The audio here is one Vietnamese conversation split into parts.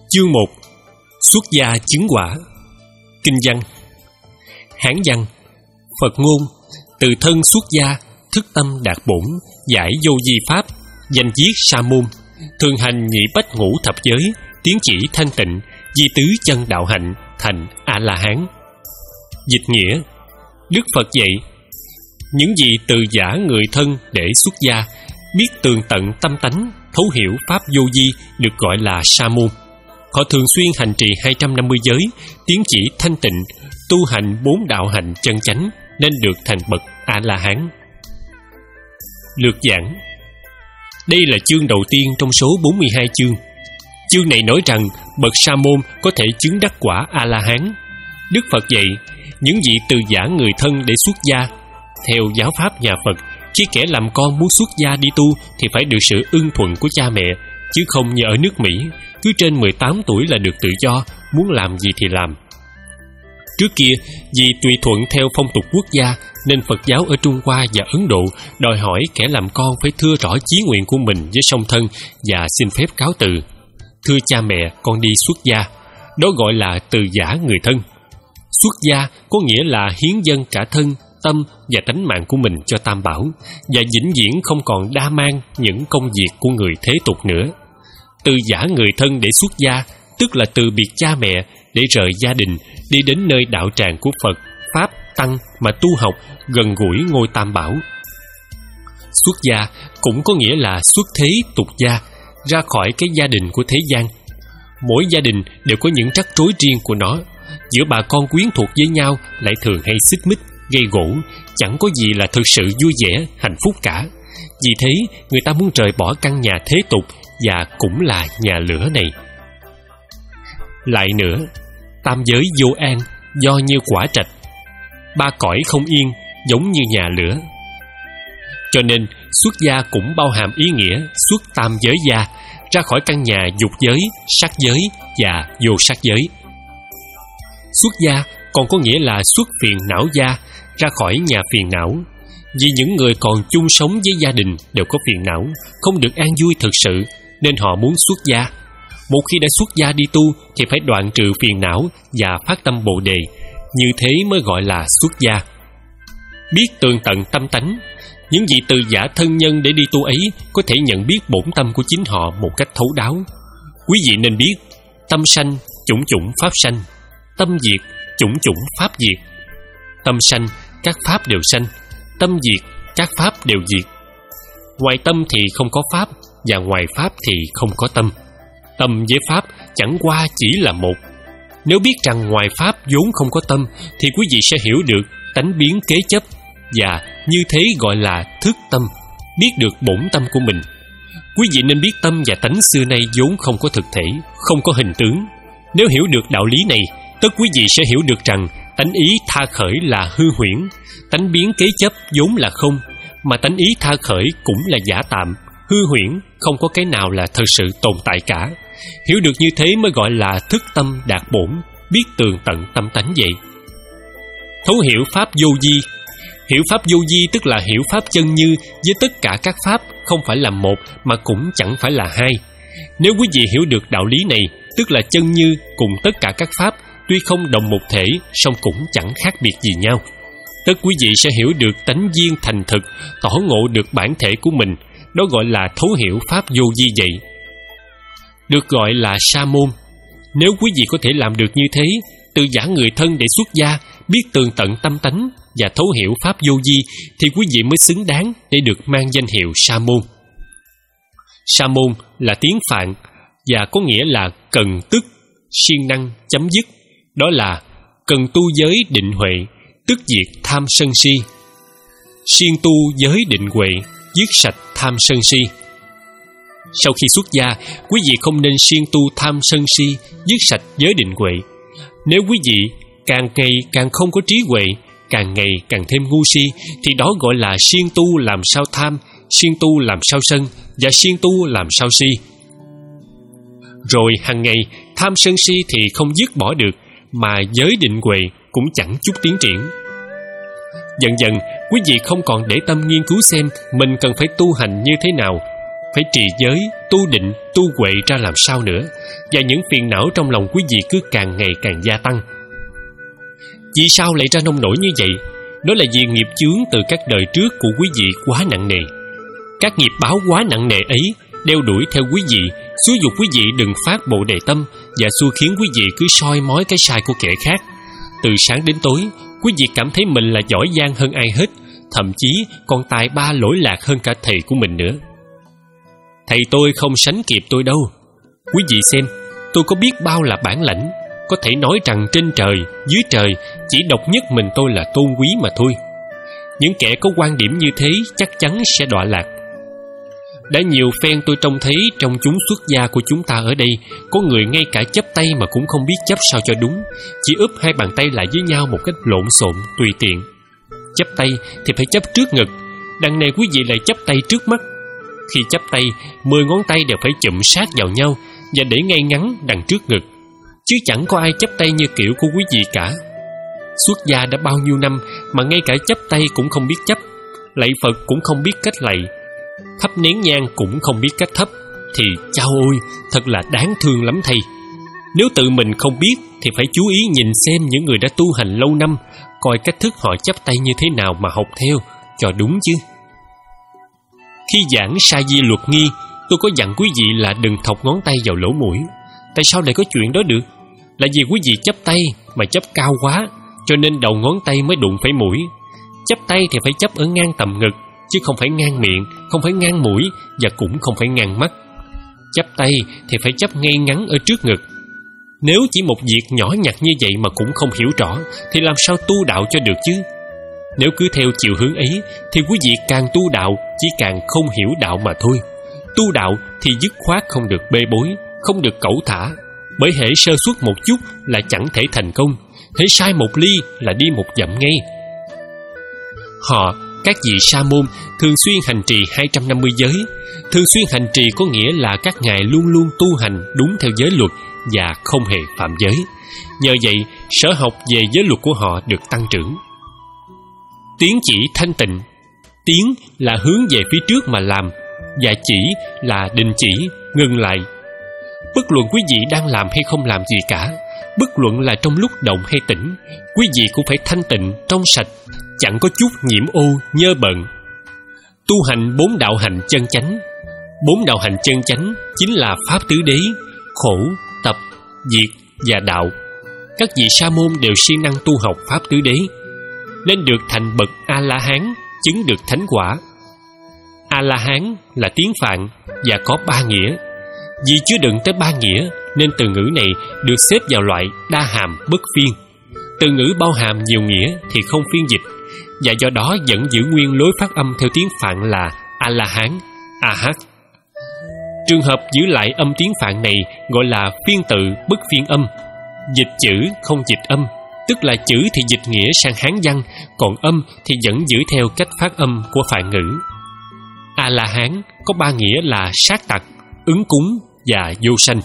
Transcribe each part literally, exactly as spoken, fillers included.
Chương một. Xuất gia chứng quả. Kinh văn. Hán văn. Phật ngôn: từ thân xuất gia, thức tâm đạt bổn, giải vô vi pháp, danh viết sa môn, thường hành nhị bách ngũ thập giới, tiến chỉ thanh tịnh, di tứ chân đạo hạnh, thành A La Hán. Dịch nghĩa: Đức Phật dạy, những gì từ giả người thân để xuất gia, biết tường tận tâm tánh, thấu hiểu pháp vô vi, được gọi là sa môn. Họ thường xuyên hành trì hai trăm năm mươi giới, tiến chỉ thanh tịnh, tu hành bốn đạo hạnh chân chánh, nên được thành bậc A La Hán. Lược giảng. Đây là chương đầu tiên trong số bốn mươi hai chương. Chương này nói rằng bậc sa môn có thể chứng đắc quả A La Hán. Đức Phật dạy, những vị từ giả người thân để xuất gia. Theo giáo pháp nhà Phật, khi kẻ làm con muốn xuất gia đi tu thì phải được sự ưng thuận của cha mẹ, chứ không như ở nước Mỹ, cứ trên mười tám tuổi là được tự do, muốn làm gì thì làm. Trước kia, vì tùy thuận theo phong tục quốc gia, nên Phật giáo ở Trung Hoa và Ấn Độ đòi hỏi kẻ làm con phải thưa rõ chí nguyện của mình với song thân và xin phép cáo từ. Thưa cha mẹ, con đi xuất gia. Đó gọi là từ giả người thân. Xuất gia có nghĩa là hiến dâng cả thân, tâm và tánh mạng của mình cho Tam Bảo, và vĩnh viễn không còn đa mang những công việc của người thế tục nữa. Từ giả người thân để xuất gia, tức là từ biệt cha mẹ để rời gia đình, đi đến nơi đạo tràng của Phật, Pháp, Tăng mà tu học gần gũi ngôi Tam Bảo. Xuất gia cũng có nghĩa là xuất thế tục gia, ra khỏi cái gia đình của thế gian. Mỗi gia đình đều có những rắc rối riêng của nó. Giữa bà con quyến thuộc với nhau lại thường hay xích mích, gây gổ, chẳng có gì là thực sự vui vẻ, hạnh phúc cả. Vì thế, người ta muốn rời bỏ căn nhà thế tục và cũng là nhà lửa này. Lại nữa, tam giới vô an, do như quả trạch. Ba cõi không yên, giống như nhà lửa. Cho nên, xuất gia cũng bao hàm ý nghĩa xuất tam giới gia, ra khỏi căn nhà dục giới, sắc giới và vô sắc giới. Xuất gia còn có nghĩa là xuất phiền não gia, ra khỏi nhà phiền não. Vì những người còn chung sống với gia đình đều có phiền não, không được an vui thực sự, nên họ muốn xuất gia. Một khi đã xuất gia đi tu thì phải đoạn trừ phiền não và phát tâm Bồ Đề, như thế mới gọi là xuất gia. Biết tường tận tâm tánh, những vị từ giả thân nhân để đi tu ấy có thể nhận biết bổn tâm của chính họ một cách thấu đáo. Quý vị nên biết, tâm sanh, chủng chủng pháp sanh; tâm diệt, chủng chủng pháp diệt. Tâm sanh, các pháp đều sanh; tâm diệt, các pháp đều diệt. Ngoài tâm thì không có pháp, và ngoài pháp thì không có tâm. Tâm với pháp chẳng qua chỉ là một. Nếu biết rằng ngoài pháp vốn không có tâm, thì quý vị sẽ hiểu được tánh biến kế chấp, và như thế gọi là thức tâm, biết được bổn tâm của mình. Quý vị nên biết tâm và tánh xưa nay vốn không có thực thể, không có hình tướng. Nếu hiểu được đạo lý này, tất quý vị sẽ hiểu được rằng tánh ý tha khởi là hư huyễn, tánh biến kế chấp vốn là không, mà tánh ý tha khởi cũng là giả tạm, hư huyễn, không có cái nào là thật sự tồn tại cả. Hiểu được như thế mới gọi là thức tâm đạt bổn, biết tường tận tâm tánh vậy. Thấu hiểu pháp vô vi. Hiểu pháp vô vi tức là hiểu pháp chân như với tất cả các pháp, không phải là một mà cũng chẳng phải là hai. Nếu quý vị hiểu được đạo lý này, tức là chân như cùng tất cả các pháp, tuy không đồng một thể, song cũng chẳng khác biệt gì nhau. Tất quý vị sẽ hiểu được tánh duyên thành thực, tỏ ngộ được bản thể của mình. Đó gọi là thấu hiểu pháp vô vi vậy. Được gọi là sa môn. Nếu quý vị có thể làm được như thế, từ giả người thân để xuất gia, biết tường tận tâm tánh và thấu hiểu pháp vô vi, thì quý vị mới xứng đáng để được mang danh hiệu sa môn. Sa môn là tiếng Phạn và có nghĩa là cần tức, siêng năng, chấm dứt. Đó là cần tu giới định huệ, tức diệt tham sân si. Siêng tu giới định huệ, dứt sạch tham sân si. Sau khi xuất gia, quý vị không nên siêng tu tham sân si, dứt sạch giới định huệ. Nếu quý vị càng ngày càng không có trí huệ, càng ngày càng thêm ngu si, thì đó gọi là siêng tu làm sao tham, siêng tu làm sao sân, và siêng tu làm sao si. Rồi hàng ngày tham sân si thì không dứt bỏ được, mà giới định huệ cũng chẳng chút tiến triển. Dần dần quý vị không còn để tâm nghiên cứu xem mình cần phải tu hành như thế nào. phải trì giới, tu định, tu huệ ra làm sao nữa, và những phiền não trong lòng quý vị cứ càng ngày càng gia tăng. Vì sao lại ra nông nổi như vậy? Đó là vì nghiệp chướng từ các đời trước của quý vị quá nặng nề. Các nghiệp báo quá nặng nề ấy đeo đuổi theo quý vị, xúi giục quý vị đừng phát Bồ Đề tâm, và xua khiến quý vị cứ soi mói cái sai của kẻ khác. Từ sáng đến tối, quý vị cảm thấy mình là giỏi giang hơn ai hết, thậm chí còn tài ba lỗi lạc hơn cả thầy của mình nữa. Thầy tôi không sánh kịp tôi đâu. Quý vị xem, tôi có biết bao là bản lãnh, có thể nói rằng trên trời, dưới trời, chỉ độc nhất mình tôi là tôn quý mà thôi. Những kẻ có quan điểm như thế chắc chắn sẽ đọa lạc. Đã nhiều phen tôi trông thấy trong chúng xuất gia của chúng ta ở đây, có người ngay cả chắp tay mà cũng không biết chắp sao cho đúng, chỉ úp hai bàn tay lại với nhau một cách lộn xộn, tùy tiện. Chắp tay thì phải chắp trước ngực, đằng này quý vị lại chắp tay trước mắt. Khi chắp tay, mười ngón tay đều phải chụm sát vào nhau và để ngay ngắn đằng trước ngực, chứ chẳng có ai chắp tay như kiểu của quý vị cả. Xuất gia đã bao nhiêu năm mà ngay cả chắp tay cũng không biết chắp, lạy Phật cũng không biết cách lạy, thắp nén nhang cũng không biết cách thắp, thì chao ôi, thật là đáng thương lắm thầy. Nếu tự mình không biết thì phải chú ý nhìn xem những người đã tu hành lâu năm, coi cách thức họ chắp tay như thế nào mà học theo cho đúng chứ. Khi giảng Sa Di Luật Nghi, tôi có dặn quý vị là đừng thọc ngón tay vào lỗ mũi. Tại sao lại có chuyện đó được? Là vì quý vị chắp tay mà chắp cao quá, cho nên đầu ngón tay mới đụng phải mũi. Chắp tay thì phải chắp ở ngang tầm ngực, chứ không phải ngang miệng, không phải ngang mũi, và cũng không phải ngang mắt. Chắp tay thì phải chắp ngay ngắn ở trước ngực. Nếu chỉ một việc nhỏ nhặt như vậy mà cũng không hiểu rõ, thì làm sao tu đạo cho được chứ? Nếu cứ theo chiều hướng ấy, thì quý vị càng tu đạo chỉ càng không hiểu đạo mà thôi. Tu đạo thì dứt khoát không được bê bối, không được cẩu thả, bởi hễ sơ suất một chút là chẳng thể thành công, hễ sai một ly là đi một dặm ngay. Họ, các vị sa môn, thường xuyên hành trì hai trăm năm mươi giới. Thường xuyên hành trì có nghĩa là các ngài luôn luôn tu hành đúng theo giới luật và không hề phạm giới. Nhờ vậy, sở học về giới luật của họ được tăng trưởng. Tiến chỉ thanh tịnh. Tiến là hướng về phía trước mà làm, và chỉ là đình chỉ, ngừng lại. Bất luận quý vị đang làm hay không làm gì cả, bất luận là trong lúc động hay tĩnh, quý vị cũng phải thanh tịnh, trong sạch, chẳng có chút nhiễm ô, nhơ bẩn. Tu hành bốn đạo hành chân chánh. Bốn đạo hành chân chánh chính là pháp tứ đế: khổ, tập, diệt và đạo. Các vị sa môn đều siêng năng tu học pháp tứ đế, nên được thành bậc A-la-hán, chứng được thánh quả. A-la-hán là tiếng Phạn và có ba nghĩa. Vì chứa đựng tới ba nghĩa nên từ ngữ này được xếp vào loại đa hàm bất phiên. Từ ngữ bao hàm nhiều nghĩa thì không phiên dịch, và do đó vẫn giữ nguyên lối phát âm theo tiếng Phạn là A-la-hán, A-hát. Trường hợp giữ lại âm tiếng Phạn này gọi là phiên tự bất phiên âm. Dịch chữ không dịch âm, tức là chữ thì dịch nghĩa sang Hán văn, còn âm thì vẫn giữ theo cách phát âm của Phạn ngữ. A-la-hán có ba nghĩa là sát tặc, ứng cúng và vô sanh.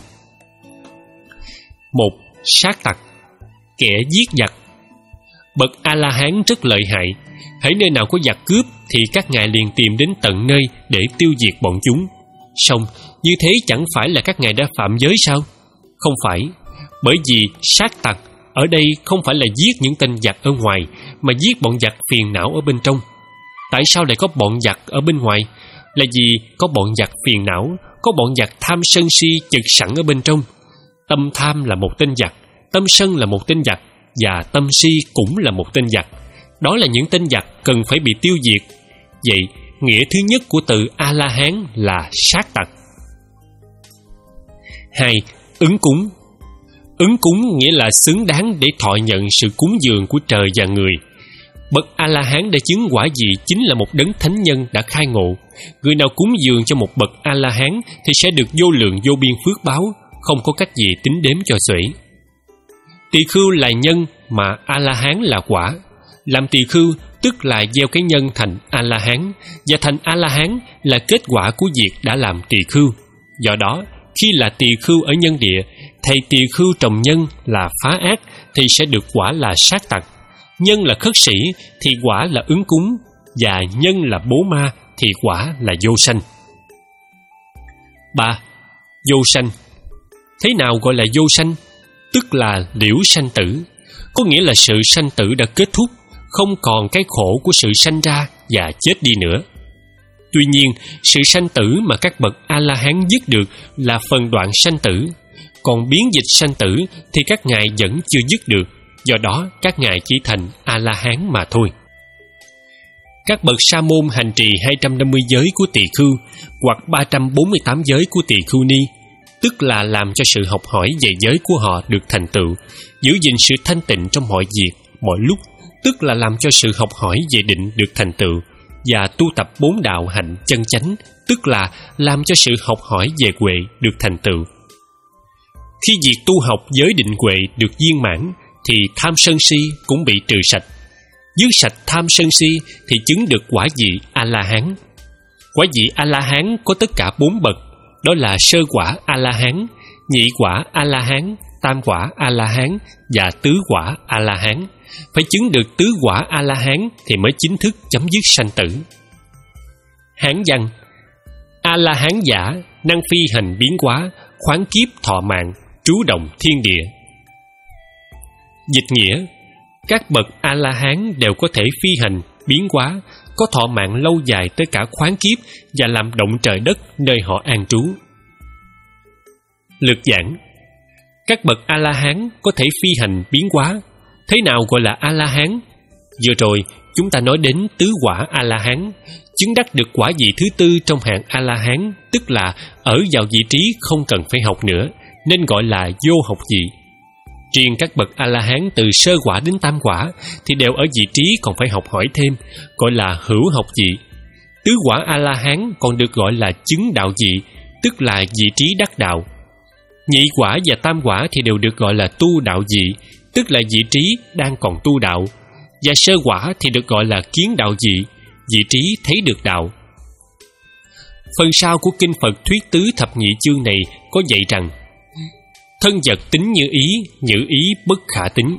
Một. Sát tặc, kẻ giết giặc. Bậc A-la-hán rất lợi hại. Hễ nơi nào có giặc cướp thì các ngài liền tìm đến tận nơi để tiêu diệt bọn chúng. Song như thế chẳng phải là các ngài đã phạm giới sao? Không phải, bởi vì sát tặc ở đây không phải là giết những tên giặc ở ngoài, mà giết bọn giặc phiền não ở bên trong. Tại sao lại có bọn giặc ở bên ngoài? Là vì có bọn giặc phiền não, có bọn giặc tham sân si chực sẵn ở bên trong. Tâm tham là một tên giặc, tâm sân là một tên giặc, và tâm si cũng là một tên giặc. Đó là những tên giặc cần phải bị tiêu diệt. Vậy, nghĩa thứ nhất của từ A-la-hán là sát tặc. Hai. Ứng cúng. Ứng cúng nghĩa là xứng đáng để thọ nhận sự cúng dường của trời và người. Bậc A-la-hán đã chứng quả gì chính là một đấng thánh nhân đã khai ngộ. Người nào cúng dường cho một bậc A-la-hán thì sẽ được vô lượng vô biên phước báo, không có cách gì tính đếm cho xuể. Tỳ khưu là nhân mà A-la-hán là quả. Làm tỳ khưu tức là gieo cái nhân thành A-la-hán, và thành A-la-hán là kết quả của việc đã làm tỳ khưu. Do đó, khi là tỳ khưu ở nhân địa, thầy tỳ khưu trồng nhân là phá ác thì sẽ được quả là sát tặc. Nhân là khất sĩ thì quả là ứng cúng, và nhân là bố ma thì quả là vô sanh. ba. Vô sanh. Thế nào gọi là vô sanh? Tức là liễu sanh tử, có nghĩa là sự sanh tử đã kết thúc, không còn cái khổ của sự sanh ra và chết đi nữa. Tuy nhiên, sự sanh tử mà các bậc A-la-hán dứt được là phần đoạn sanh tử, còn biến dịch sanh tử thì các ngài vẫn chưa dứt được, do đó các ngài chỉ thành A-la-hán mà thôi. Các bậc sa môn hành trì hai trăm năm mươi giới của tỳ khưu hoặc ba trăm bốn mươi tám giới của tỳ khưu ni, tức là làm cho sự học hỏi về giới của họ được thành tựu, giữ gìn sự thanh tịnh trong mọi việc, mọi lúc, tức là làm cho sự học hỏi về định được thành tựu, và tu tập bốn đạo hạnh chân chánh, tức là làm cho sự học hỏi về huệ được thành tựu. Khi việc tu học giới định huệ được viên mãn, thì tham sân si cũng bị trừ sạch. Dứt sạch tham sân si thì chứng được quả vị A-la-hán. Quả vị A-la-hán có tất cả bốn bậc, đó là sơ quả A-la-hán, nhị quả A-la-hán, tam quả A-la-hán và tứ quả A-la-hán. Phải chứng được tứ quả A-la-hán thì mới chính thức chấm dứt sanh tử. Hán văn. A-la-hán giả, năng phi hành biến hóa, khoáng kiếp thọ mạng, trú động thiên địa. Dịch nghĩa: các bậc A-la-hán đều có thể phi hành, biến hóa, có thọ mạng lâu dài tới cả khoáng kiếp và làm động trời đất nơi họ an trú. Lược giảng: các bậc A-la-hán có thể phi hành, biến hóa. Thế nào gọi là A-la-hán? Vừa rồi chúng ta nói đến tứ quả A-la-hán, chứng đắc được quả vị thứ tư trong hạng A-la-hán, tức là ở vào vị trí không cần phải học nữa, nên gọi là vô học vị. Riêng các bậc A-la-hán từ sơ quả đến tam quả thì đều ở vị trí còn phải học hỏi thêm, gọi là hữu học vị. Tứ quả A-la-hán còn được gọi là chứng đạo vị, tức là vị trí đắc đạo. Nhị quả và tam quả thì đều được gọi là tu đạo vị, tức là vị trí đang còn tu đạo. Và sơ quả thì được gọi là kiến đạo vị, vị trí thấy được đạo. Phần sau của kinh Phật thuyết tứ thập nhị chương này có dạy rằng: thân vật tính như ý, nhữ ý bất khả tính.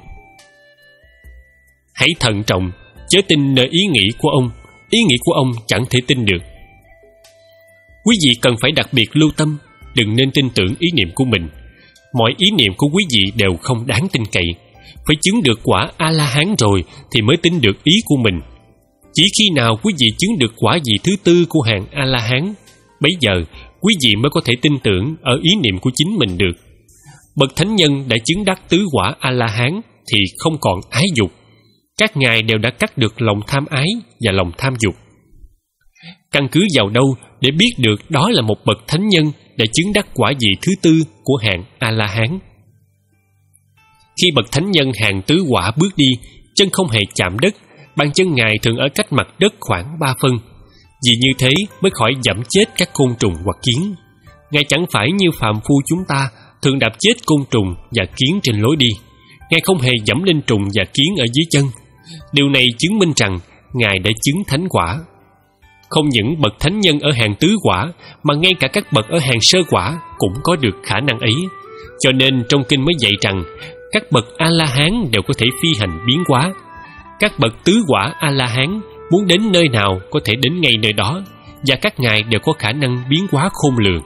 Hãy thận trọng, chớ tin nơi ý nghĩ của ông, ý nghĩ của ông chẳng thể tin được. Quý vị cần phải đặc biệt lưu tâm, đừng nên tin tưởng ý niệm của mình. Mọi ý niệm của quý vị đều không đáng tin cậy. Phải chứng được quả A-la-hán rồi thì mới tin được ý của mình. Chỉ khi nào quý vị chứng được quả vị thứ tư của hàng A-la-hán, bấy giờ quý vị mới có thể tin tưởng ở ý niệm của chính mình được. Bậc thánh nhân đã chứng đắc tứ quả A-la-hán thì không còn ái dục. Các ngài đều đã cắt được lòng tham ái và lòng tham dục. Căn cứ vào đâu để biết được đó là một bậc thánh nhân đã chứng đắc quả vị thứ tư của hạng A-la-hán? Khi bậc thánh nhân hàng tứ quả bước đi, chân không hề chạm đất, bàn chân ngài thường ở cách mặt đất khoảng ba phân. Vì như thế mới khỏi dẫm chết các côn trùng hoặc kiến. Ngài chẳng phải như phàm phu chúng ta thường đạp chết côn trùng và kiến trên lối đi. Ngài không hề dẫm lên trùng và kiến ở dưới chân. Điều này chứng minh rằng ngài đã chứng thánh quả. Không những bậc thánh nhân ở hàng tứ quả, mà ngay cả các bậc ở hàng sơ quả cũng có được khả năng ấy. Cho nên trong kinh mới dạy rằng các bậc A-la-hán đều có thể phi hành biến hóa. Các bậc tứ quả A-la-hán muốn đến nơi nào có thể đến ngay nơi đó, và các ngài đều có khả năng biến hóa khôn lường.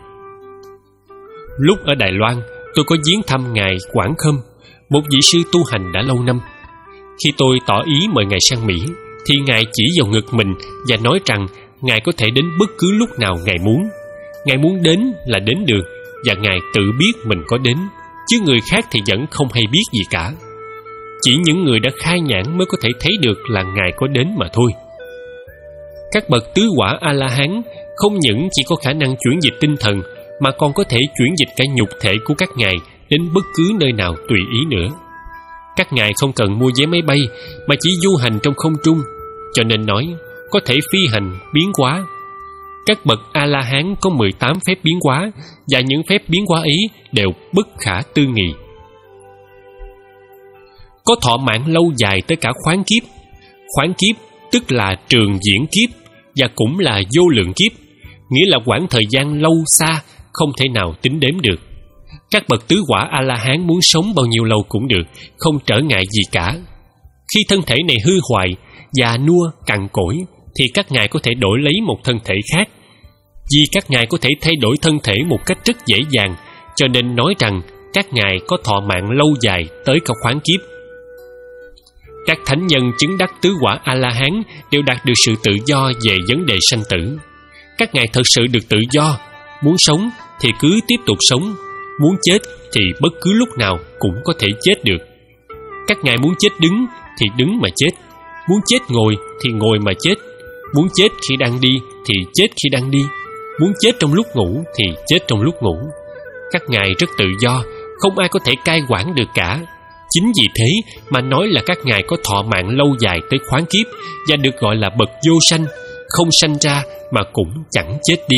Lúc ở Đài Loan, tôi có viếng thăm ngài Quảng Khâm, một vị sư tu hành đã lâu năm. Khi tôi tỏ ý mời ngài sang Mỹ, thì ngài chỉ vào ngực mình và nói rằng ngài có thể đến bất cứ lúc nào ngài muốn. Ngài muốn đến là đến được, và ngài tự biết mình có đến, chứ người khác thì vẫn không hay biết gì cả. Chỉ những người đã khai nhãn mới có thể thấy được là ngài có đến mà thôi. Các bậc tứ quả A-la-hán không những chỉ có khả năng chuyển dịch tinh thần, mà còn có thể chuyển dịch cả nhục thể của các ngài đến bất cứ nơi nào tùy ý nữa. Các ngài không cần mua vé máy bay, mà chỉ du hành trong không trung, cho nên nói có thể phi hành, biến hóa. Các bậc A-la-hán có mười tám phép biến hóa, và những phép biến hóa ấy đều bất khả tư nghị. Có thọ mạng lâu dài tới cả khoáng kiếp. Khoáng kiếp tức là trường diễn kiếp, và cũng là vô lượng kiếp, nghĩa là quãng thời gian lâu xa không thể nào tính đếm được. Các bậc tứ quả A-la-hán muốn sống bao nhiêu lâu cũng được, không trở ngại gì cả. Khi thân thể này hư hoại, già nua, cằn cỗi, thì các ngài có thể đổi lấy một thân thể khác. Vì các ngài có thể thay đổi thân thể một cách rất dễ dàng, cho nên nói rằng các ngài có thọ mạng lâu dài tới cả khoáng kiếp. Các thánh nhân chứng đắc tứ quả A-la-hán đều đạt được sự tự do về vấn đề sanh tử. Các ngài thật sự được tự do, muốn sống thì cứ tiếp tục sống, muốn chết thì bất cứ lúc nào cũng có thể chết được. Các ngài muốn chết đứng thì đứng mà chết, muốn chết ngồi thì ngồi mà chết, muốn chết khi đang đi thì chết khi đang đi, muốn chết trong lúc ngủ thì chết trong lúc ngủ. Các ngài rất tự do, không ai có thể cai quản được cả. Chính vì thế mà nói là các ngài có thọ mạng lâu dài tới khoáng kiếp và được gọi là bậc vô sanh, không sanh ra mà cũng chẳng chết đi.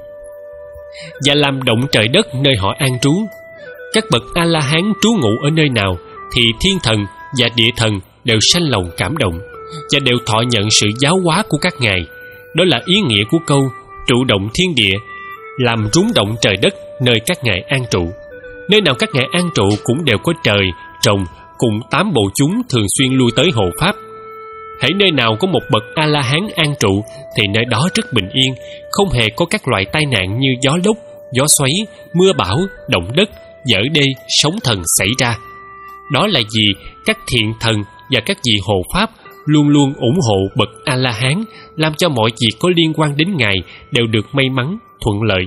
Và làm động trời đất nơi họ an trú. Các bậc A-la-hán trú ngụ ở nơi nào thì thiên thần và địa thần đều sanh lòng cảm động và đều thọ nhận sự giáo hóa của các ngài. Đó là ý nghĩa của câu trụ động thiên địa, làm rúng động trời đất nơi các ngài an trụ. Nơi nào các ngài an trụ cũng đều có trời, trồng cùng tám bộ chúng thường xuyên lui tới hộ pháp. Hễ nơi nào có một bậc A-la-hán an trụ thì nơi đó rất bình yên, không hề có các loại tai nạn như gió lốc, gió xoáy, mưa bão, động đất, dở đê, sóng thần xảy ra. Đó là vì các thiện thần và các vị hộ pháp luôn luôn ủng hộ bậc A-la-hán, làm cho mọi việc có liên quan đến ngài đều được may mắn, thuận lợi.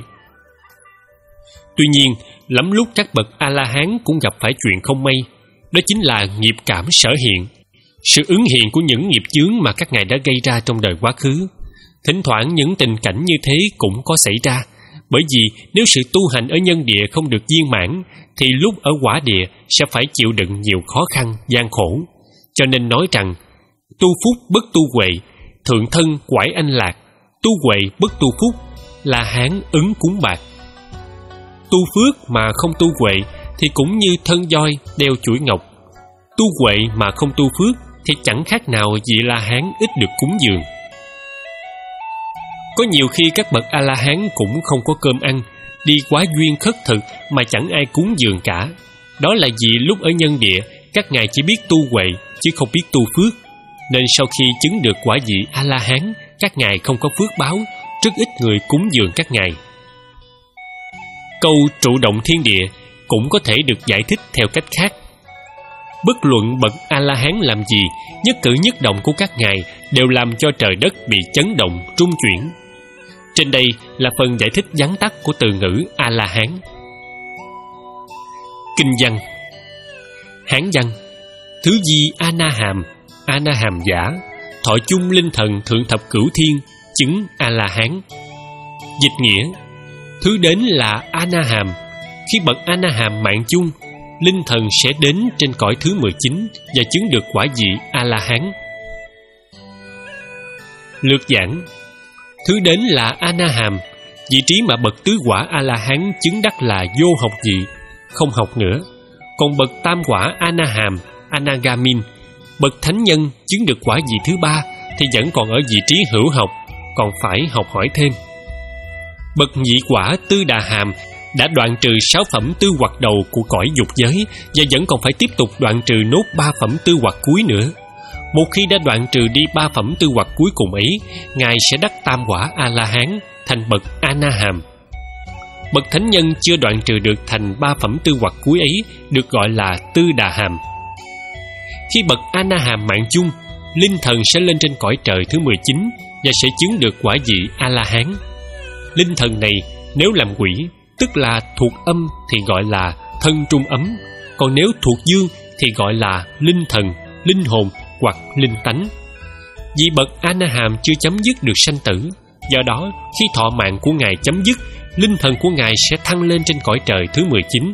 Tuy nhiên, lắm lúc các bậc A-la-hán cũng gặp phải chuyện không may. Đó chính là nghiệp cảm sở hiện, sự ứng hiện của những nghiệp chướng mà các ngài đã gây ra trong đời quá khứ. Thỉnh thoảng những tình cảnh như thế cũng có xảy ra, bởi vì nếu sự tu hành ở nhân địa không được viên mãn thì lúc ở quả địa sẽ phải chịu đựng nhiều khó khăn, gian khổ. Cho nên nói rằng tu phúc bất tu huệ, thượng thân quải anh lạc, tu huệ bất tu phúc, là hán ứng cúng bạc. Tu phước mà không tu huệ thì cũng như thân voi đeo chuỗi ngọc. Tu huệ mà không tu phước thì chẳng khác nào vị La-hán ít được cúng dường. Có nhiều khi các bậc A-la-hán cũng không có cơm ăn, đi quá duyên khất thực mà chẳng ai cúng dường cả. Đó là vì lúc ở nhân địa các ngài chỉ biết tu huệ chứ không biết tu phước, nên sau khi chứng được quả vị A-la-hán, các ngài không có phước báo, rất ít người cúng dường các ngài. Câu trụ động thiên địa cũng có thể được giải thích theo cách khác. Bất luận bậc A-la-hán làm gì, nhất cử nhất động của các ngài đều làm cho trời đất bị chấn động, rung chuyển. Trên đây là phần giải thích vắn tắt của từ ngữ A-la-hán. Kinh văn. Hán văn: Thứ di A-na-hàm, A-na-hàm giả, thọ chung linh thần thượng thập cửu thiên, chứng A-la-hán. Dịch nghĩa: Thứ đến là A-na-hàm. Khi bậc A-na-hàm mạng chung, linh thần sẽ đến trên cõi thứ mười chín và chứng được quả vị A-la-hán. Lược giảng: Thứ đến là A-na-hàm, vị trí mà bậc tứ quả A-la-hán chứng đắc là vô học vị, không học nữa. Còn bậc tam quả A-na-hàm, Anagamin, bậc thánh nhân chứng được quả vị thứ ba thì vẫn còn ở vị trí hữu học, còn phải học hỏi thêm. Bậc nhị quả Tư Đà Hàm đã đoạn trừ sáu phẩm tư hoặc đầu của cõi dục giới và vẫn còn phải tiếp tục đoạn trừ nốt ba phẩm tư hoặc cuối nữa. Một khi đã đoạn trừ đi ba phẩm tư hoặc cuối cùng ấy, ngài sẽ đắc tam quả A-la-hán, thành bậc A-na-hàm. Bậc thánh nhân chưa đoạn trừ được thành ba phẩm tư hoặc cuối ấy được gọi là Tư Đà Hàm. Khi bậc A-na-hàm mạng chung, linh thần sẽ lên trên cõi trời thứ mười chín và sẽ chứng được quả vị A-la-hán. Linh thần này nếu làm quỷ, tức là thuộc âm thì gọi là thân trung ấm, còn nếu thuộc dương thì gọi là linh thần, linh hồn hoặc linh tánh. Vì bậc A-na-hàm chưa chấm dứt được sanh tử, do đó khi thọ mạng của ngài chấm dứt, linh thần của ngài sẽ thăng lên trên cõi trời thứ mười chín.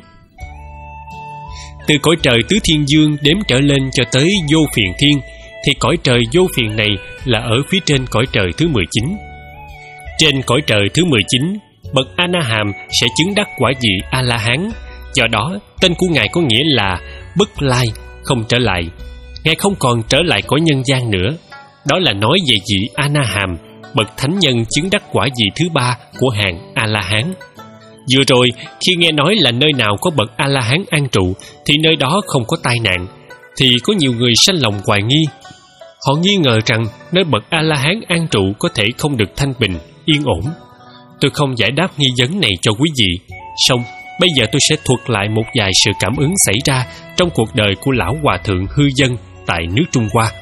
Từ cõi trời tứ thiên dương đếm trở lên cho tới vô phiền thiên, thì cõi trời vô phiền này là ở phía trên cõi trời thứ mười chín. Trên cõi trời thứ mười chín, bậc A-na-hàm sẽ chứng đắc quả vị A-la-hán. Do đó tên của ngài có nghĩa là bất lai, không trở lại. Ngài không còn trở lại cõi nhân gian nữa. Đó là nói về vị A-na-hàm, bậc thánh nhân chứng đắc quả vị thứ ba của hàng A-la-hán. Vừa rồi khi nghe nói là nơi nào có bậc A-la-hán an trụ thì nơi đó không có tai nạn, thì có nhiều người sanh lòng hoài nghi. Họ nghi ngờ rằng nơi bậc A-la-hán an trụ có thể không được thanh bình, yên ổn. tôi không giải đáp nghi vấn này cho quý vị. Song bây giờ tôi sẽ thuật lại một vài sự cảm ứng xảy ra trong cuộc đời của lão hòa thượng Hư Dân tại nước Trung Hoa.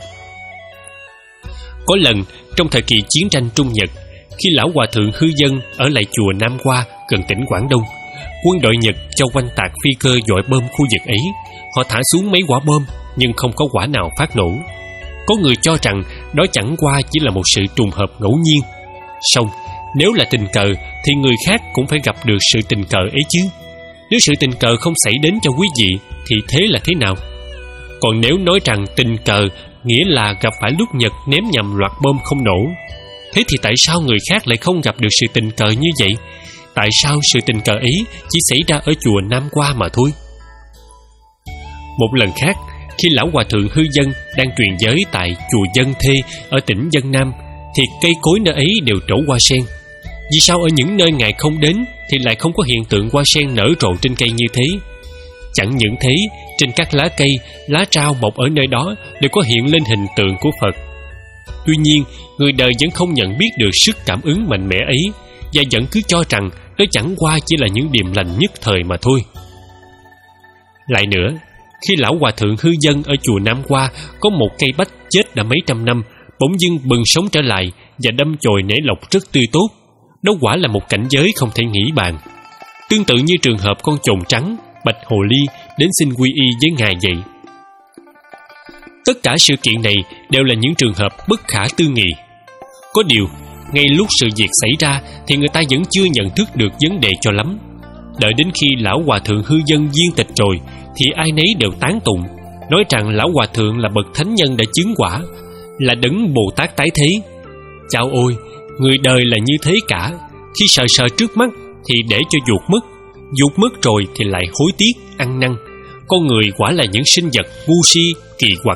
Có lần trong thời kỳ chiến tranh Trung Nhật, khi lão hòa thượng Hư Dân ở lại chùa Nam Hoa gần tỉnh Quảng Đông, quân đội Nhật cho oanh tạc phi cơ dội bom khu vực ấy. Họ thả xuống mấy quả bom nhưng không có quả nào phát nổ. Có người cho rằng đó chẳng qua chỉ là một sự trùng hợp ngẫu nhiên. Song nếu là tình cờ thì người khác cũng phải gặp được sự tình cờ ấy chứ. Nếu sự tình cờ không xảy đến cho quý vị thì thế là thế nào? Còn nếu nói rằng tình cờ nghĩa là gặp phải lúc Nhật ném nhầm loạt bom không nổ, thế thì tại sao người khác lại không gặp được sự tình cờ như vậy? Tại sao sự tình cờ ấy chỉ xảy ra ở chùa Nam Hoa mà thôi? Một lần khác, khi lão hòa thượng Hư Dân đang truyền giới tại chùa Dân Thê ở tỉnh Vân Nam, thì cây cối nơi ấy đều trổ hoa sen. Vì sao ở những nơi ngài không đến thì lại không có hiện tượng hoa sen nở rộ trên cây như thế? Chẳng những thế, trên các lá cây, lá trao mọc ở nơi đó đều có hiện lên hình tượng của Phật. Tuy nhiên, người đời vẫn không nhận biết được sức cảm ứng mạnh mẽ ấy, và vẫn cứ cho rằng đó chẳng qua chỉ là những điềm lành nhất thời mà thôi. Lại nữa, khi lão hòa thượng Hư Dân ở chùa Nam Hoa có một cây bách chết đã mấy trăm năm, bỗng dưng bừng sống trở lại và đâm chồi nảy lộc rất tươi tốt, đó quả là một cảnh giới không thể nghĩ bàn. Tương tự như trường hợp con chồn trắng, bạch hồ ly đến xin quy y với ngài vậy. Tất cả sự kiện này đều là những trường hợp bất khả tư nghị. Có điều, ngay lúc sự việc xảy ra thì người ta vẫn chưa nhận thức được vấn đề cho lắm. Đợi đến khi lão hòa thượng Hư Dân viên tịch rồi thì ai nấy đều tán tụng, nói rằng lão hòa thượng là bậc thánh nhân đã chứng quả, là đấng Bồ Tát tái thế. Chao ôi, người đời là như thế cả. Khi sờ sờ trước mắt thì để cho vuột mất, vuột mất rồi thì lại hối tiếc, ăn năn. Con người quả là những sinh vật ngu si, kỳ quặc.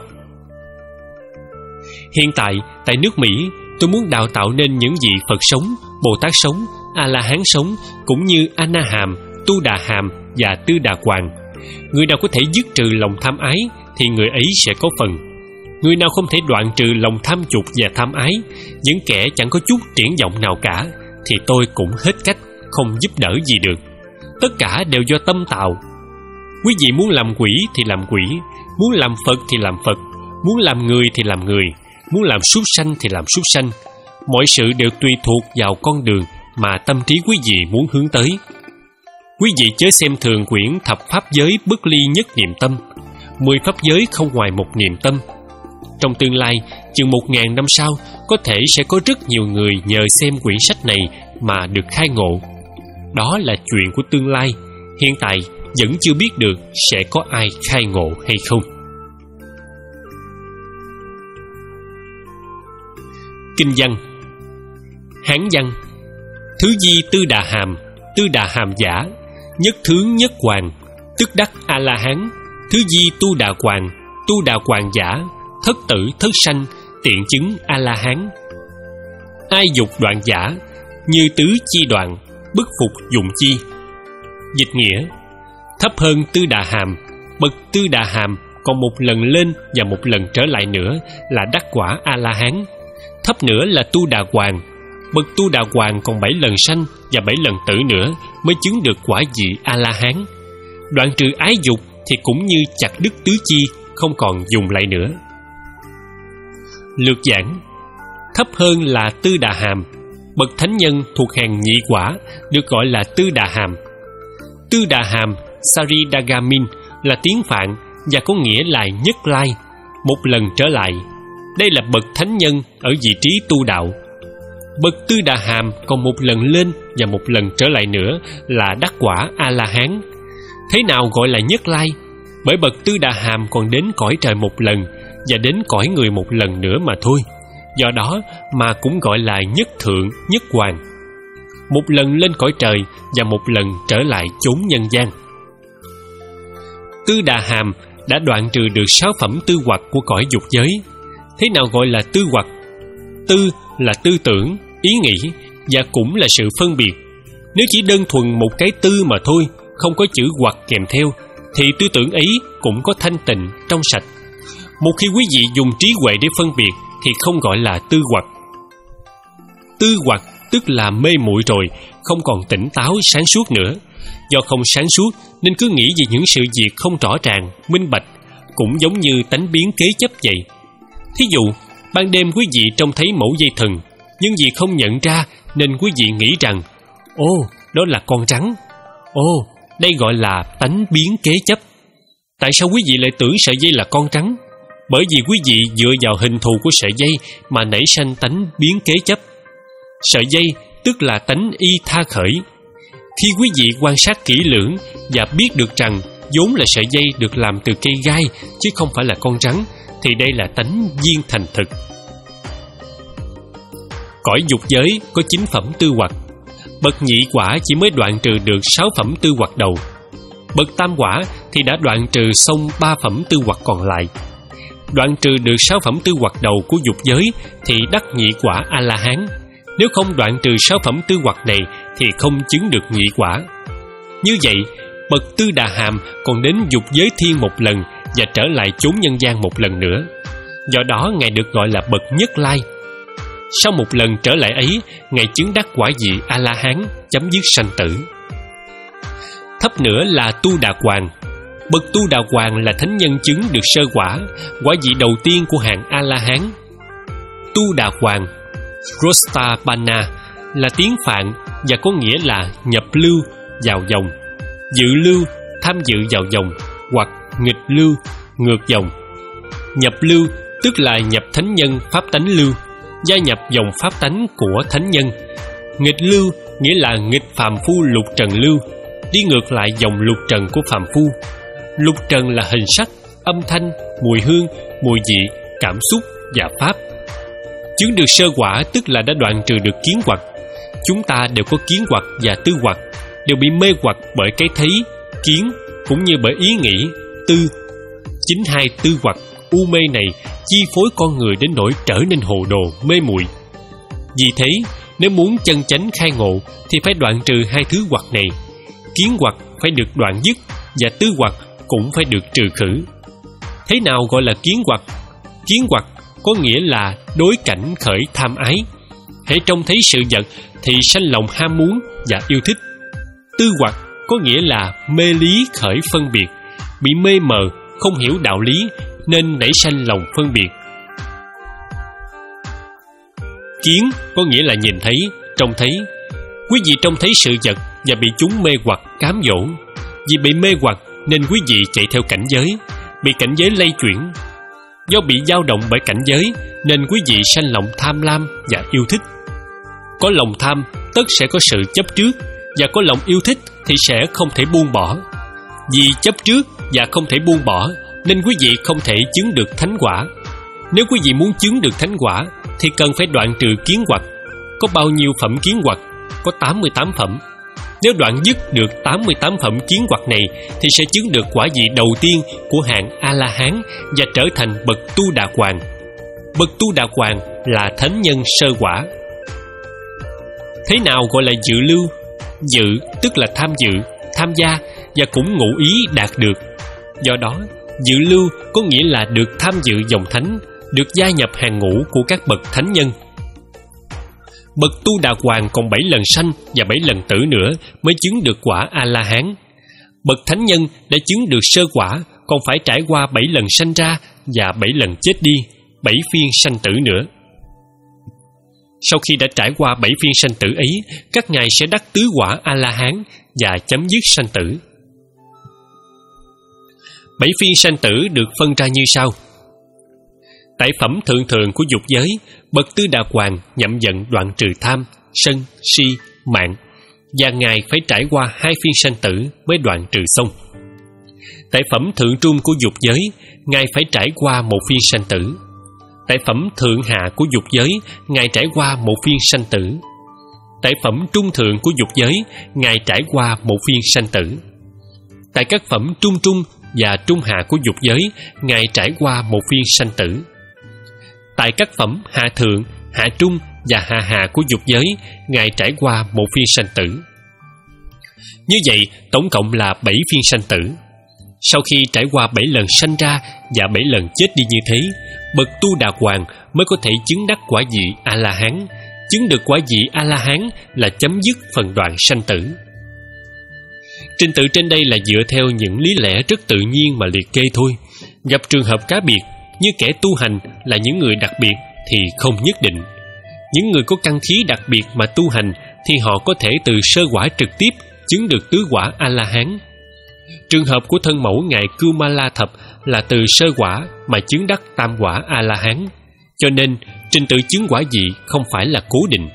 Hiện tại, tại nước Mỹ, tôi muốn đào tạo nên những vị Phật sống, Bồ Tát sống, A-la-hán sống, cũng như A-na-hàm, Tu Đà Hàm và Tư Đà Hoàng. Người nào có thể dứt trừ lòng tham ái thì người ấy sẽ có phần. Người nào không thể đoạn trừ lòng tham dục và tham ái, những kẻ chẳng có chút triển vọng nào cả, thì tôi cũng hết cách, không giúp đỡ gì được. Tất cả đều do tâm tạo. Quý vị muốn làm quỷ thì làm quỷ, muốn làm Phật thì làm Phật, muốn làm người thì làm người, muốn làm súc sanh thì làm súc sanh. Mọi sự đều tùy thuộc vào con đường mà tâm trí quý vị muốn hướng tới. Quý vị chớ xem thường quyển Thập Pháp Giới bất ly nhất niệm tâm. Mười pháp giới không ngoài một niệm tâm. Trong tương lai, chừng một ngàn năm sau, có thể sẽ có rất nhiều người nhờ xem quyển sách này mà được khai ngộ. Đó là chuyện của tương lai. Hiện tại vẫn chưa biết được sẽ có ai khai ngộ hay không. Kinh văn. Hán văn. Thứ di Tư Đà Hàm, Tư Đà Hàm giả, nhất thướng nhất hoàng, tức đắc A-la-hán. Thứ di Tu Đà Hoàng, Tu Đà Hoàng giả, thất tử thất sanh, tiện chứng A-la-hán. Ai dục đoạn giả, như tứ chi đoạn, bất phục dụng chi. Dịch nghĩa: thấp hơn Tư Đà Hàm, bậc Tư Đà Hàm còn một lần lên và một lần trở lại nữa là đắc quả A-la-hán. Thấp nữa là Tu Đà Hoàng, bậc Tu Đà Hoàng còn bảy lần sanh và bảy lần tử nữa mới chứng được quả vị A-la-hán. Đoạn trừ ái dục thì cũng như chặt đứt tứ chi, không còn dùng lại nữa. Lược giảng: thấp hơn là Tư Đà Hàm, bậc thánh nhân thuộc hàng nhị quả được gọi là Tư Đà Hàm. Tư Đà Hàm Saridagamin là tiếng Phạn và có nghĩa là nhất lai, một lần trở lại. Đây là bậc thánh nhân ở vị trí tu đạo. Bậc Tư Đà Hàm còn một lần lên và một lần trở lại nữa là đắc quả A-la-hán. Thế nào gọi là nhất lai? Bởi bậc Tư Đà Hàm còn đến cõi trời một lần và đến cõi người một lần nữa mà thôi. Do đó mà cũng gọi là nhất thượng, nhất hoàng. Một lần lên cõi trời và một lần trở lại chốn nhân gian. Tư Đà Hàm đã đoạn trừ được sáu phẩm tư hoặc của cõi dục giới. Thế nào gọi là tư hoặc? Tư là tư tưởng, ý nghĩ và cũng là sự phân biệt. Nếu chỉ đơn thuần một cái tư mà thôi, không có chữ hoặc kèm theo, thì tư tưởng ấy cũng có thanh tịnh, trong sạch. Một khi quý vị dùng trí huệ để phân biệt thì không gọi là tư hoặc. Tư hoặc tức là mê muội rồi, không còn tỉnh táo sáng suốt nữa. Do không sáng suốt nên cứ nghĩ về những sự việc không rõ ràng, minh bạch, cũng giống như tánh biến kế chấp vậy. Thí dụ, ban đêm quý vị trông thấy mẩu dây thừng, nhưng vì không nhận ra nên quý vị nghĩ rằng ô, đó là con rắn. Ô, đây gọi là tánh biến kế chấp. Tại sao quý vị lại tưởng sợi dây là con rắn? Bởi vì quý vị dựa vào hình thù của sợi dây mà nảy sanh tánh biến kế chấp. Sợi dây tức là tánh y tha khởi. Khi quý vị quan sát kỹ lưỡng và biết được rằng vốn là sợi dây được làm từ cây gai chứ không phải là con rắn, thì đây là tánh viên thành thực. Cõi dục giới có chín phẩm tư hoặc. Bậc nhị quả chỉ mới đoạn trừ được sáu phẩm tư hoặc đầu. Bậc tam quả thì đã đoạn trừ xong ba phẩm tư hoặc còn lại. Đoạn trừ được sáu phẩm tư hoặc đầu của dục giới thì đắc nhị quả A-la-hán. Nếu không đoạn trừ sáu phẩm tư hoặc này thì không chứng được nhị quả. Như vậy, bậc Tư Đà Hàm còn đến dục giới thiên một lần và trở lại chốn nhân gian một lần nữa. Do đó Ngài được gọi là bậc Nhất Lai. Sau một lần trở lại ấy, Ngài chứng đắc quả vị A-la-hán, chấm dứt sanh tử. Thấp nữa là Tu Đà Hoàng. Bậc Tu Đà Hoàng là thánh nhân chứng được sơ quả, quả vị đầu tiên của hạng A-la-hán. Tu Đà Hoàng, Rostapana, là tiếng Phạn và có nghĩa là nhập lưu, vào dòng, dự lưu, tham dự vào dòng, hoặc nghịch lưu, ngược dòng. Nhập lưu tức là nhập thánh nhân pháp tánh lưu, gia nhập dòng pháp tánh của thánh nhân. Nghịch lưu nghĩa là nghịch phàm phu lục trần lưu, đi ngược lại dòng lục trần của phàm phu. Lục trần là hình sắc, âm thanh, mùi hương, mùi vị, cảm xúc và pháp. Chứng được sơ quả tức là đã đoạn trừ được kiến hoặc. Chúng ta đều có kiến hoặc và tư hoặc, đều bị mê hoặc bởi cái thấy, kiến, cũng như bởi ý nghĩ, tư. Chính hai tư hoặc u mê này chi phối con người đến nỗi trở nên hồ đồ, mê muội. Vì thế, nếu muốn chân chánh khai ngộ thì phải đoạn trừ hai thứ hoặc này. Kiến hoặc phải được đoạn dứt và tư hoặc cũng phải được trừ khử. Thế nào gọi là kiến hoặc? Kiến hoặc có nghĩa là đối cảnh khởi tham ái. Hễ trông thấy sự vật thì sanh lòng ham muốn và yêu thích. Tư hoặc có nghĩa là mê lý khởi phân biệt, bị mê mờ, không hiểu đạo lý nên nảy sanh lòng phân biệt. Kiến có nghĩa là nhìn thấy, trông thấy. Quý vị trông thấy sự vật và bị chúng mê hoặc cám dỗ. Vì bị mê hoặc nên quý vị chạy theo cảnh giới, bị cảnh giới lay chuyển. Do bị dao động bởi cảnh giới nên quý vị sanh lòng tham lam và yêu thích. Có lòng tham tất sẽ có sự chấp trước, và có lòng yêu thích thì sẽ không thể buông bỏ. Vì chấp trước và không thể buông bỏ nên quý vị không thể chứng được thánh quả. Nếu quý vị muốn chứng được thánh quả thì cần phải đoạn trừ kiến hoặc. Có bao nhiêu phẩm kiến hoặc? Có tám mươi tám phẩm. Nếu đoạn dứt được tám mươi tám phẩm kiến hoặc này thì sẽ chứng được quả vị đầu tiên của hạng A-la-hán và trở thành bậc Tu Đà Hoàng. Bậc Tu Đà Hoàng là thánh nhân sơ quả. Thế nào gọi là dự lưu? Dự tức là tham dự, tham gia và cũng ngụ ý đạt được. Do đó, dự lưu có nghĩa là được tham dự dòng thánh, được gia nhập hàng ngũ của các bậc thánh nhân. Bậc Tu Đà Hoàng còn bảy lần sanh và bảy lần tử nữa mới chứng được quả A-la-hán. Bậc thánh nhân đã chứng được sơ quả còn phải trải qua bảy lần sanh ra và bảy lần chết đi, bảy phiên sanh tử nữa. Sau khi đã trải qua bảy phiên sanh tử ấy, các ngài sẽ đắc tứ quả A-la-hán và chấm dứt sanh tử. Bảy phiên sanh tử được phân ra như sau. Tại phẩm thượng thượng của dục giới, bậc Tư Đà Hoàng nhậm vận đoạn trừ tham, sân, si, mạng, và ngài phải trải qua hai phiên sanh tử mới đoạn trừ xong. Tại phẩm thượng trung của dục giới, ngài phải trải qua một phiên sanh tử. Tại phẩm thượng hạ của dục giới, ngài trải qua một phiên sanh tử. Tại phẩm trung thượng của dục giới, ngài trải qua một phiên sanh tử. Tại các phẩm trung trung và trung hạ của dục giới, ngài trải qua một phiên sanh tử. Tại các phẩm hạ thượng, hạ trung và hạ hạ của dục giới, ngài trải qua một phiên sanh tử. Như vậy, tổng cộng là bảy phiên sanh tử. Sau khi trải qua bảy lần sanh ra và bảy lần chết đi như thế, bậc Tu Đà Hoàng mới có thể chứng đắc quả vị A-la-hán, chứng được quả vị A-la-hán là chấm dứt phần đoạn sanh tử. Trình tự trên đây là dựa theo những lý lẽ rất tự nhiên mà liệt kê thôi. Gặp trường hợp cá biệt như kẻ tu hành là những người đặc biệt thì không nhất định. Những người có căn khí đặc biệt mà tu hành thì họ có thể từ sơ quả trực tiếp chứng được tứ quả A-la-hán. Trường hợp của thân mẫu ngài Kumala Thập là từ sơ quả mà chứng đắc tam quả A-la-hán, cho nên trình tự chứng quả vị không phải là cố định.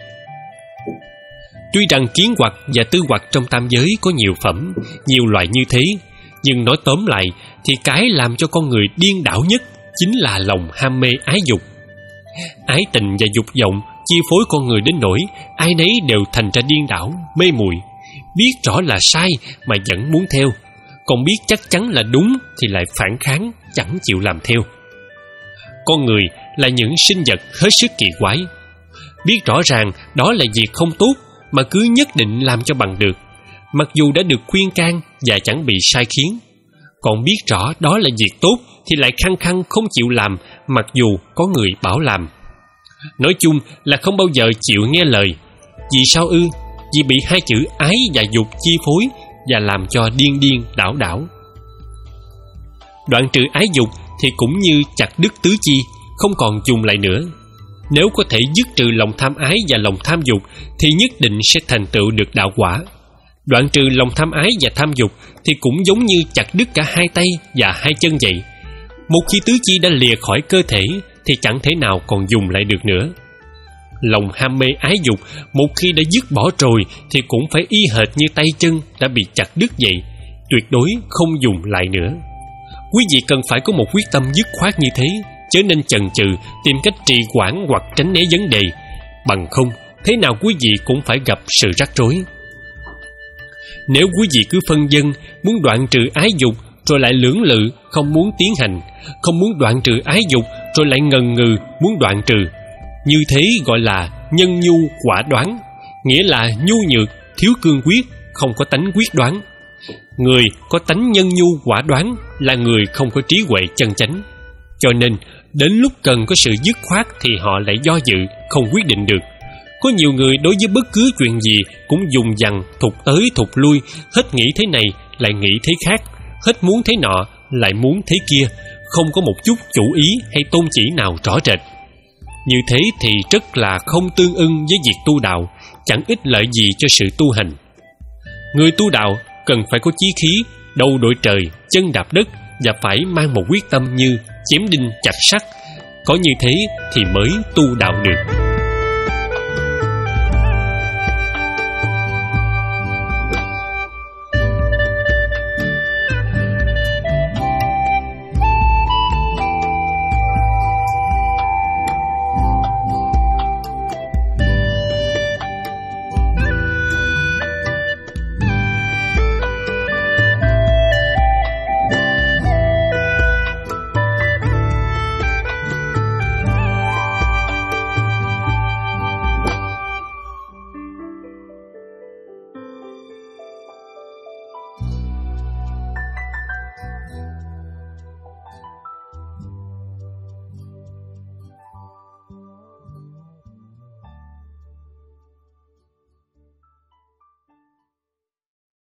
Tuy rằng kiến hoặc và tư hoặc trong tam giới có nhiều phẩm, nhiều loại như thế, nhưng nói tóm lại thì cái làm cho con người điên đảo nhất chính là lòng ham mê ái dục. Ái tình và dục vọng chi phối con người đến nỗi ai nấy đều thành ra điên đảo, mê muội, biết rõ là sai mà vẫn muốn theo, còn biết chắc chắn là đúng thì lại phản kháng, chẳng chịu làm theo. Con người là những sinh vật hết sức kỳ quái, biết rõ ràng đó là việc không tốt mà cứ nhất định làm cho bằng được, mặc dù đã được khuyên can và chẳng bị sai khiến. Còn biết rõ đó là việc tốt thì lại khăng khăng không chịu làm, mặc dù có người bảo làm. Nói chung là không bao giờ chịu nghe lời. Vì sao ư? Vì bị hai chữ ái và dục chi phối và làm cho điên điên đảo đảo. Đoạn trừ ái dục thì cũng như chặt đứt tứ chi, không còn dùng lại nữa. Nếu có thể dứt trừ lòng tham ái và lòng tham dục thì nhất định sẽ thành tựu được đạo quả. Đoạn trừ lòng tham ái và tham dục thì cũng giống như chặt đứt cả hai tay và hai chân vậy. Một khi tứ chi đã lìa khỏi cơ thể thì chẳng thể nào còn dùng lại được nữa. Lòng ham mê ái dục một khi đã dứt bỏ rồi thì cũng phải y hệt như tay chân đã bị chặt đứt vậy, tuyệt đối không dùng lại nữa. Quý vị cần phải có một quyết tâm dứt khoát như thế, chớ nên chần chừ tìm cách trì hoãn hoặc tránh né vấn đề, bằng không thế nào quý vị cũng phải gặp sự rắc rối. Nếu quý vị cứ phân vân muốn đoạn trừ ái dục rồi lại lưỡng lự không muốn tiến hành, không muốn đoạn trừ ái dục rồi lại ngần ngừ muốn đoạn trừ, như thế gọi là nhân nhu quả đoán, nghĩa là nhu nhược, thiếu cương quyết, không có tánh quyết đoán. Người có tánh nhân nhu quả đoán là người không có trí huệ chân chánh, cho nên đến lúc cần có sự dứt khoát thì họ lại do dự, không quyết định được. Có nhiều người đối với bất cứ chuyện gì cũng dùng dằng, thụt tới thụt lui, hết nghĩ thế này lại nghĩ thế khác, hết muốn thế nọ lại muốn thế kia, không có một chút chủ ý hay tôn chỉ nào rõ rệt. Như thế thì rất là không tương ưng với việc tu đạo, chẳng ích lợi gì cho sự tu hành. Người tu đạo cần phải có chí khí, đầu đội trời, chân đạp đất, và phải mang một quyết tâm như chém đinh chặt sắt. Có như thế thì mới tu đạo được.